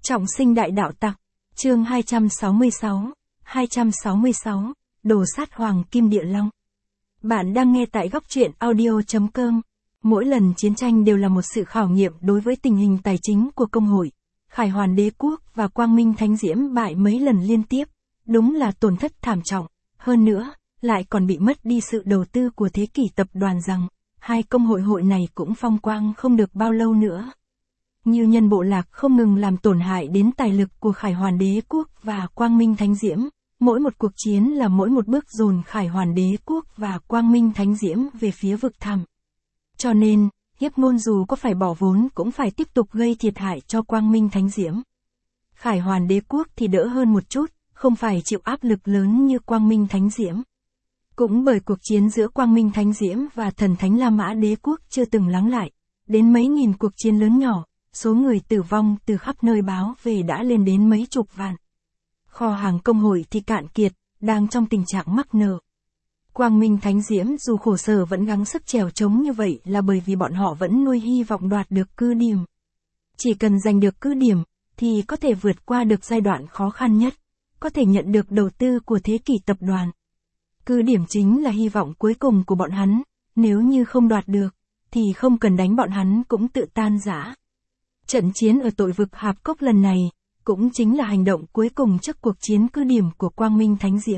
Trọng sinh đại đạo tặc, chương 266, đồ sát hoàng kim địa long. Bạn đang nghe tại góc truyện audio.com. Mỗi lần chiến tranh đều là một sự khảo nghiệm đối với tình hình tài chính của công hội. Khải Hoàn Đế Quốc và Quang Minh Thánh Diễm bại mấy lần liên tiếp, đúng là tổn thất thảm trọng. Hơn nữa, lại còn bị mất đi sự đầu tư của thế kỷ tập đoàn rằng, hai công hội này cũng phong quang không được bao lâu nữa. Ngưu Nhân Bộ Lạc không ngừng làm tổn hại đến tài lực của Khải Hoàn Đế Quốc và Quang Minh Thánh Diễm, mỗi một cuộc chiến là mỗi một bước dồn Khải Hoàn Đế Quốc và Quang Minh Thánh Diễm về phía vực thẳm. Cho nên, Hiếp Ngôn dù có phải bỏ vốn cũng phải tiếp tục gây thiệt hại cho Quang Minh Thánh Diễm. Khải Hoàn Đế Quốc thì đỡ hơn một chút, không phải chịu áp lực lớn như Quang Minh Thánh Diễm. Cũng bởi cuộc chiến giữa Quang Minh Thánh Diễm và Thần Thánh La Mã Đế Quốc chưa từng lắng lại, đến mấy nghìn cuộc chiến lớn nhỏ, số người tử vong từ khắp nơi báo về đã lên đến mấy chục vạn. Kho hàng công hội thì cạn kiệt, đang trong tình trạng mắc nợ. Quang Minh Thánh Diễm dù khổ sở vẫn gắng sức trèo trống như vậy là bởi vì bọn họ vẫn nuôi hy vọng đoạt được cứ điểm. Chỉ cần giành được cứ điểm, thì có thể vượt qua được giai đoạn khó khăn nhất, có thể nhận được đầu tư của thế kỷ tập đoàn. Cứ điểm chính là hy vọng cuối cùng của bọn hắn, nếu như không đoạt được, thì không cần đánh bọn hắn cũng tự tan rã. Trận chiến ở tội vực Hạp Cốc lần này, cũng chính là hành động cuối cùng trước cuộc chiến cứ điểm của Quang Minh Thánh Diễm.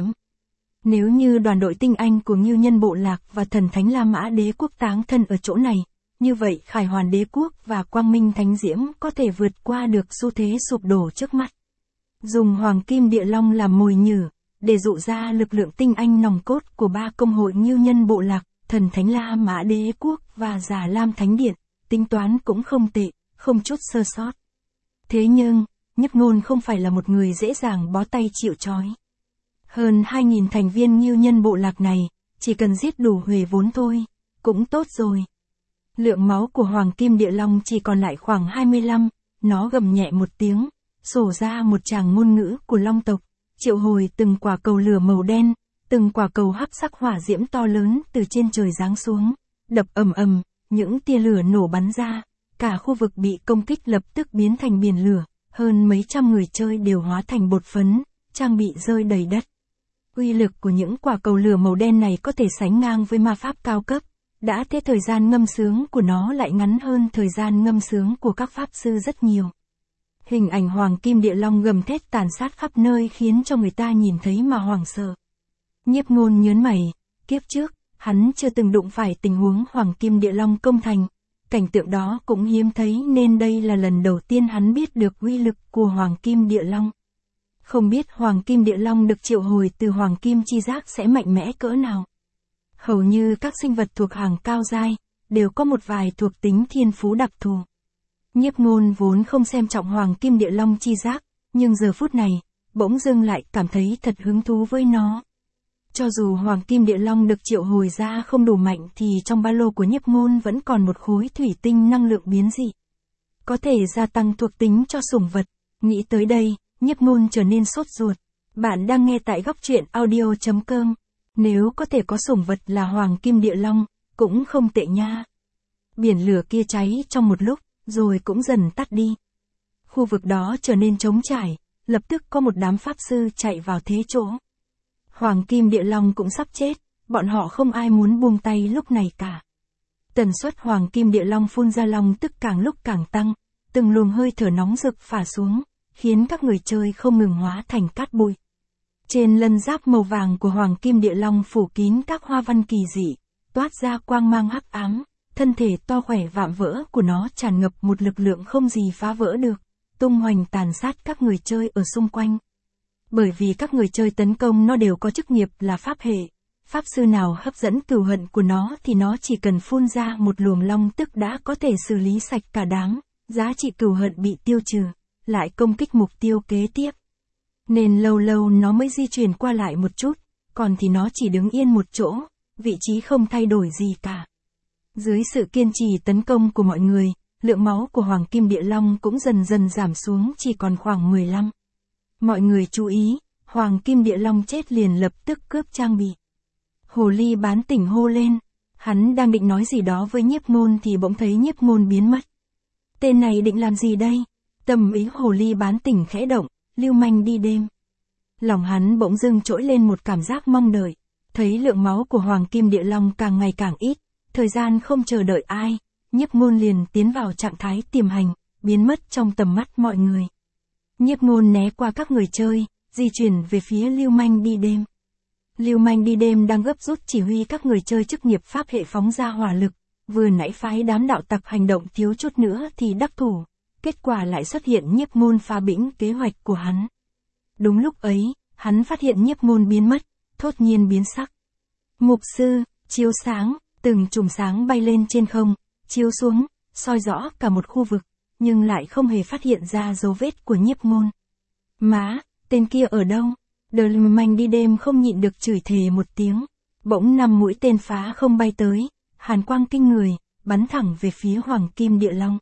Nếu như đoàn đội tinh anh của Ngưu Nhân Bộ Lạc và Thần Thánh La Mã Đế Quốc táng thân ở chỗ này, như vậy Khải Hoàn Đế Quốc và Quang Minh Thánh Diễm có thể vượt qua được xu thế sụp đổ trước mắt. Dùng Hoàng Kim Địa Long làm mồi nhử, để dụ ra lực lượng tinh anh nòng cốt của ba công hội Ngưu Nhân Bộ Lạc, Thần Thánh La Mã Đế Quốc và Già Lam Thánh Điện, tính toán cũng không tệ, không chút sơ sót. Thế nhưng, Nhiếp Ngôn không phải là một người dễ dàng bó tay chịu trói. Hơn 2.000 thành viên Ngưu Nhân Bộ Lạc này, chỉ cần giết đủ huề vốn thôi, cũng tốt rồi. Lượng máu của Hoàng Kim Địa Long chỉ còn lại khoảng 25, nó gầm nhẹ một tiếng, sổ ra một tràng ngôn ngữ của Long tộc, triệu hồi từng quả cầu lửa màu đen, từng quả cầu hắc sắc hỏa diễm to lớn từ trên trời giáng xuống, đập ầm ầm, những tia lửa nổ bắn ra, cả khu vực bị công kích lập tức biến thành biển lửa, hơn mấy trăm người chơi đều hóa thành bột phấn, trang bị rơi đầy đất. Uy lực của những quả cầu lửa màu đen này có thể sánh ngang với ma pháp cao cấp, đã thế thời gian ngâm sướng của nó lại ngắn hơn thời gian ngâm sướng của các pháp sư rất nhiều. Hình ảnh Hoàng Kim Địa Long gầm thét tàn sát khắp nơi khiến cho người ta nhìn thấy mà hoảng sợ. Nhiếp Ngôn nhớn mày, kiếp trước, hắn chưa từng đụng phải tình huống Hoàng Kim Địa Long công thành. Cảnh tượng đó cũng hiếm thấy nên đây là lần đầu tiên hắn biết được uy lực của Hoàng Kim Địa Long. Không biết Hoàng Kim Địa Long được triệu hồi từ Hoàng Kim Chi Giác sẽ mạnh mẽ cỡ nào. Hầu như các sinh vật thuộc hàng cao giai, đều có một vài thuộc tính thiên phú đặc thù. Nhiếp Ngôn vốn không xem trọng Hoàng Kim Địa Long Chi Giác, nhưng giờ phút này, bỗng dưng lại cảm thấy thật hứng thú với nó. Cho dù Hoàng Kim Địa Long được triệu hồi ra không đủ mạnh thì trong ba lô của Nhiếp Ngôn vẫn còn một khối thủy tinh năng lượng biến dị. Có thể gia tăng thuộc tính cho sủng vật. Nghĩ tới đây, Nhiếp Ngôn trở nên sốt ruột. Bạn đang nghe tại góc truyện audio.com. Nếu có thể có sủng vật là Hoàng Kim Địa Long, cũng không tệ nha. Biển lửa kia cháy trong một lúc, rồi cũng dần tắt đi. Khu vực đó trở nên trống trải, lập tức có một đám pháp sư chạy vào thế chỗ. Hoàng Kim Địa Long cũng sắp chết, bọn họ không ai muốn buông tay lúc này cả. Tần suất Hoàng Kim Địa Long phun ra long tức càng lúc càng tăng, từng luồng hơi thở nóng rực phả xuống, khiến các người chơi không ngừng hóa thành cát bụi. Trên lân giáp màu vàng của Hoàng Kim Địa Long phủ kín các hoa văn kỳ dị, toát ra quang mang hắc ám, thân thể to khỏe vạm vỡ của nó tràn ngập một lực lượng không gì phá vỡ được, tung hoành tàn sát các người chơi ở xung quanh. Bởi vì các người chơi tấn công nó đều có chức nghiệp là pháp hệ, pháp sư nào hấp dẫn cừu hận của nó thì nó chỉ cần phun ra một luồng long tức đã có thể xử lý sạch cả đám, giá trị cừu hận bị tiêu trừ, lại công kích mục tiêu kế tiếp. Nên lâu lâu nó mới di chuyển qua lại một chút, còn thì nó chỉ đứng yên một chỗ, vị trí không thay đổi gì cả. Dưới sự kiên trì tấn công của mọi người, lượng máu của Hoàng Kim Địa Long cũng dần dần giảm xuống chỉ còn khoảng 15. Mọi người chú ý, Hoàng Kim Địa Long chết liền lập tức cướp trang bị. Hồ ly bán tỉnh hô lên, hắn đang định nói gì đó với Nhiếp Ngôn thì bỗng thấy Nhiếp Ngôn biến mất. Tên này định làm gì đây? Tâm ý hồ ly bán tỉnh khẽ động, lưu manh đi đêm. Lòng hắn bỗng dưng trỗi lên một cảm giác mong đợi, thấy lượng máu của Hoàng Kim Địa Long càng ngày càng ít, thời gian không chờ đợi ai, Nhiếp Ngôn liền tiến vào trạng thái tiềm hành, biến mất trong tầm mắt mọi người. Nhiếp Ngôn né qua các người chơi, di chuyển về phía lưu manh đi đêm. Lưu manh đi đêm đang gấp rút chỉ huy các người chơi chức nghiệp pháp hệ phóng ra hỏa lực, vừa nãy phái đám đạo tặc hành động thiếu chút nữa thì đắc thủ, kết quả lại xuất hiện Nhiếp Ngôn phá bĩnh kế hoạch của hắn. Đúng lúc ấy, hắn phát hiện Nhiếp Ngôn biến mất, thốt nhiên biến sắc. Mục sư, chiếu sáng, từng chùm sáng bay lên trên không, chiếu xuống, soi rõ cả một khu vực, nhưng lại không hề phát hiện ra dấu vết của Nhiếp Ngôn. Má, tên kia ở đâu? Đờ lưu manh đi đêm không nhịn được chửi thề một tiếng. Bỗng 5 mũi tên phá không bay tới, hàn quang kinh người, bắn thẳng về phía Hoàng Kim Địa Long.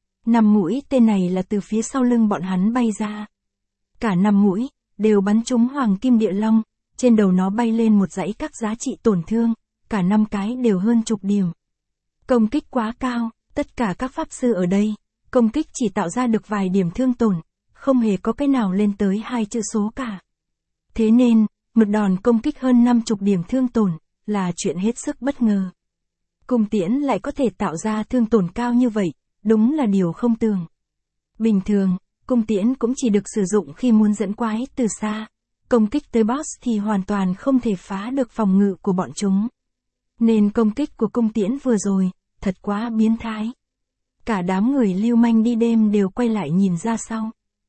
5 mũi tên này là từ phía sau lưng bọn hắn bay ra. Cả 5 mũi đều bắn trúng Hoàng Kim Địa Long, trên đầu nó bay lên một dãy các giá trị tổn thương, cả 5 cái đều hơn chục điểm. Công kích quá cao, tất cả các pháp sư ở đây, công kích chỉ tạo ra được vài điểm thương tổn, không hề có cái nào lên tới 2 chữ số cả. Thế nên, một đòn công kích hơn 50 điểm thương tổn, là chuyện hết sức bất ngờ. Cung tiễn lại có thể tạo ra thương tổn cao như vậy, đúng là điều không tưởng. Bình thường, cung tiễn cũng chỉ được sử dụng khi muốn dẫn quái từ xa, công kích tới boss thì hoàn toàn không thể phá được phòng ngự của bọn chúng. Nên công kích của cung tiễn vừa rồi, thật quá biến thái. Cả đám người lưu manh đi đêm đều quay lại nhìn ra sau.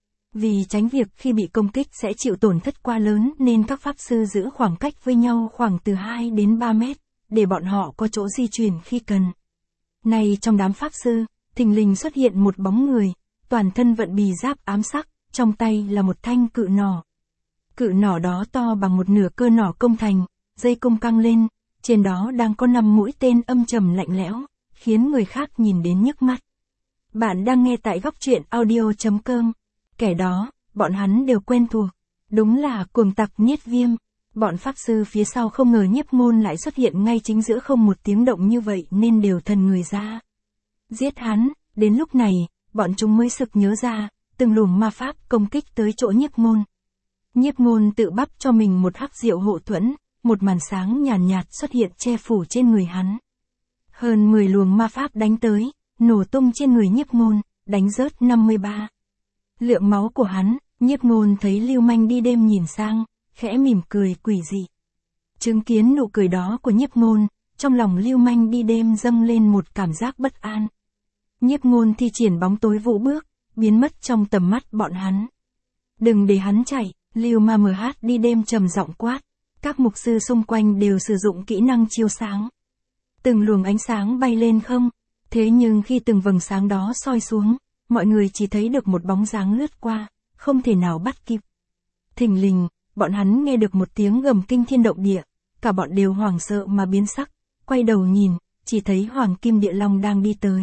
Vì tránh việc khi bị công kích sẽ chịu tổn thất quá lớn nên các pháp sư giữ khoảng cách với nhau khoảng từ 2 đến 3 mét, để bọn họ có chỗ di chuyển khi cần. Nay trong đám pháp sư, thình lình xuất hiện một bóng người, toàn thân vận bì giáp ám sắc, trong tay là một thanh cự nỏ. Cự nỏ đó to bằng một nửa cơ nỏ công thành, dây cung căng lên, trên đó đang có 5 mũi tên âm trầm lạnh lẽo, khiến người khác nhìn đến nhức mắt. Bạn đang nghe tại góc truyện audio.com. Kẻ đó, bọn hắn đều quen thuộc. Đúng là cuồng tặc Nhiết Viêm. Bọn pháp sư phía sau không ngờ Nhiếp Ngôn lại xuất hiện ngay chính giữa không một tiếng động như vậy nên đều thần người ra. Giết hắn, đến lúc này, bọn chúng mới sực nhớ ra, từng luồng ma pháp công kích tới chỗ Nhiếp Ngôn. Nhiếp Ngôn tự bắp cho mình một hắc diệu hộ thuẫn, một màn sáng nhàn nhạt xuất hiện che phủ trên người hắn. Hơn 10 luồng ma pháp đánh tới, nổ tung trên người Nhiếp Ngôn, đánh rớt 53. Lượng máu của hắn, Nhiếp Ngôn thấy lưu manh đi đêm nhìn sang, khẽ mỉm cười quỷ dị. Chứng kiến nụ cười đó của Nhiếp Ngôn, trong lòng lưu manh đi đêm dâng lên một cảm giác bất an. Nhiếp Ngôn thi triển bóng tối vũ bước, biến mất trong tầm mắt bọn hắn. Đừng để hắn chạy, lưu ma MH đi đêm trầm giọng quát. Các mục sư xung quanh đều sử dụng kỹ năng chiếu sáng. Từng luồng ánh sáng bay lên không, thế nhưng khi từng vầng sáng đó soi xuống, mọi người chỉ thấy được một bóng dáng lướt qua, không thể nào bắt kịp. Thình lình, bọn hắn nghe được một tiếng gầm kinh thiên động địa, cả bọn đều hoảng sợ mà biến sắc, quay đầu nhìn, chỉ thấy Hoàng Kim Địa Long đang đi tới.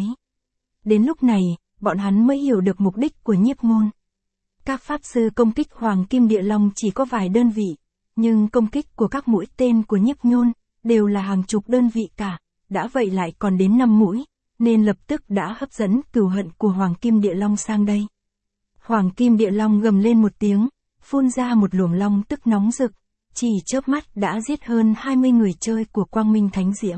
Đến lúc này, bọn hắn mới hiểu được mục đích của Nhiếp Ngôn. Các pháp sư công kích Hoàng Kim Địa Long chỉ có vài đơn vị, nhưng công kích của các mũi tên của Nhiếp Ngôn đều là hàng chục đơn vị cả, đã vậy lại còn đến 5 mũi, nên lập tức đã hấp dẫn cừu hận của Hoàng Kim Địa Long sang đây. Hoàng Kim Địa Long gầm lên một tiếng, phun ra một luồng long tức nóng rực, chỉ chớp mắt đã giết hơn 20 người chơi của Quang Minh Thánh Diễm.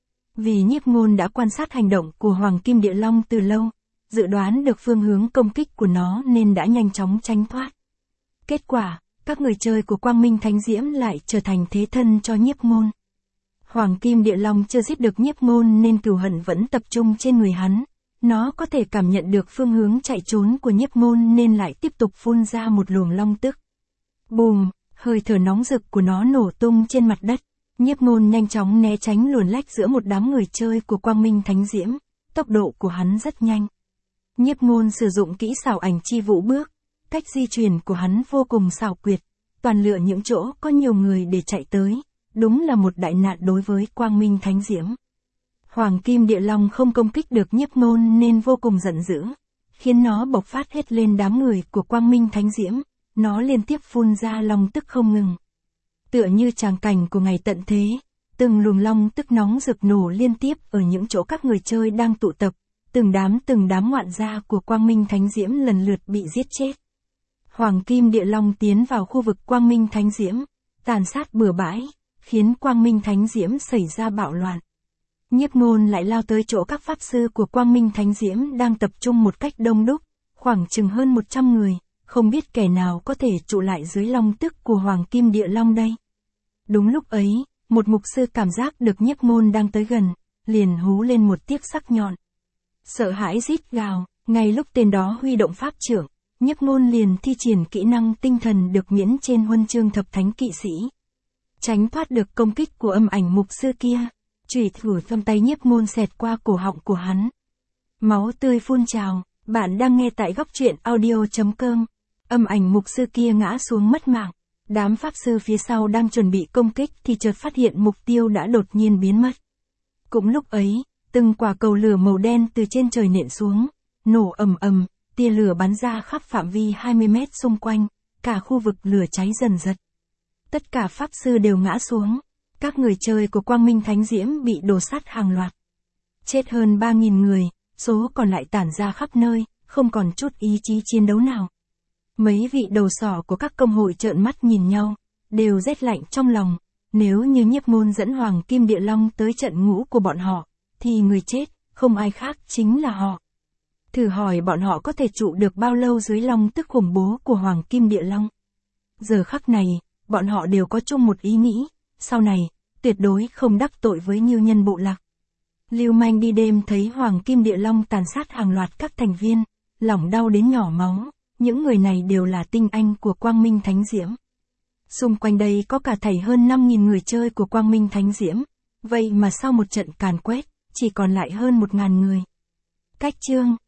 Vì Nhiếp Ngôn đã quan sát hành động của Hoàng Kim Địa Long từ lâu, dự đoán được phương hướng công kích của nó nên đã nhanh chóng tránh thoát. Kết quả, các người chơi của Quang Minh Thánh Diễm lại trở thành thế thân cho Nhiếp Ngôn. Hoàng Kim Địa Long chưa giết được Nhiếp Ngôn nên cừu hận vẫn tập trung trên người hắn. Nó có thể cảm nhận được phương hướng chạy trốn của Nhiếp Ngôn nên lại tiếp tục phun ra một luồng long tức. Bùm, hơi thở nóng rực của nó nổ tung trên mặt đất. Nhiếp Ngôn nhanh chóng né tránh luồn lách giữa một đám người chơi của Quang Minh Thánh Diễm. Tốc độ của hắn rất nhanh. Nhiếp Ngôn sử dụng kỹ xảo ảnh chi vũ bước. Cách di chuyển của hắn vô cùng xảo quyệt. Toàn lựa những chỗ có nhiều người để chạy tới. Đúng là một đại nạn đối với Quang Minh Thánh Diễm. Hoàng Kim Địa Long không công kích được Nhiếp Ngôn nên vô cùng giận dữ, khiến nó bộc phát hết lên đám người của Quang Minh Thánh Diễm, nó liên tiếp phun ra long tức không ngừng. Tựa như tràng cảnh của ngày tận thế, từng luồng long tức nóng rực nổ liên tiếp ở những chỗ các người chơi đang tụ tập, từng đám ngoạn gia của Quang Minh Thánh Diễm lần lượt bị giết chết. Hoàng Kim Địa Long tiến vào khu vực Quang Minh Thánh Diễm, tàn sát bừa bãi, khiến Quang Minh Thánh Diễm xảy ra bạo loạn. Nhiếp Ngôn lại lao tới chỗ các pháp sư của Quang Minh Thánh Diễm đang tập trung một cách đông đúc, khoảng chừng hơn 100 người, không biết kẻ nào có thể trụ lại dưới long tức của Hoàng Kim Địa Long đây. Đúng lúc ấy, một mục sư cảm giác được Nhiếp Ngôn đang tới gần, liền hú lên một tiếc sắc nhọn. Sợ hãi rít gào, ngay lúc tên đó huy động pháp trượng, Nhiếp Ngôn liền thi triển kỹ năng tinh thần được miễn trên huân chương thập thánh kỵ sĩ. Tránh thoát được công kích của âm ảnh mục sư kia, chủy thủ trong tay Nhiếp Ngôn xẹt qua cổ họng của hắn. Máu tươi phun trào, bạn đang nghe tại góc truyện audio.com. Âm ảnh mục sư kia ngã xuống mất mạng. Đám pháp sư phía sau đang chuẩn bị công kích thì chợt phát hiện mục tiêu đã đột nhiên biến mất. Cũng lúc ấy, từng quả cầu lửa màu đen từ trên trời nện xuống, nổ ầm ầm, tia lửa bắn ra khắp phạm vi 20 mét xung quanh, cả khu vực lửa cháy dần dật. Tất cả pháp sư đều ngã xuống, các người chơi của Quang Minh Thánh Diễm bị đổ sát hàng loạt. Chết hơn 3.000 người, số còn lại tản ra khắp nơi, không còn chút ý chí chiến đấu nào. Mấy vị đầu sỏ của các công hội trợn mắt nhìn nhau, đều rét lạnh trong lòng, nếu như Nhiếp Ngôn dẫn Hoàng Kim Địa Long tới trận ngũ của bọn họ, thì người chết, không ai khác chính là họ. Thử hỏi bọn họ có thể trụ được bao lâu dưới long tức khủng bố của Hoàng Kim Địa Long. Giờ khắc này, bọn họ đều có chung một ý nghĩ, sau này, tuyệt đối không đắc tội với Ngưu Nhân bộ lạc. Lưu manh đi đêm thấy Hoàng Kim Địa Long tàn sát hàng loạt các thành viên, lòng đau đến nhỏ máu, những người này đều là tinh anh của Quang Minh Thánh Diễm. Xung quanh đây có cả thảy hơn 5.000 người chơi của Quang Minh Thánh Diễm, vậy mà sau một trận càn quét, chỉ còn lại hơn 1.000 người. Cách chương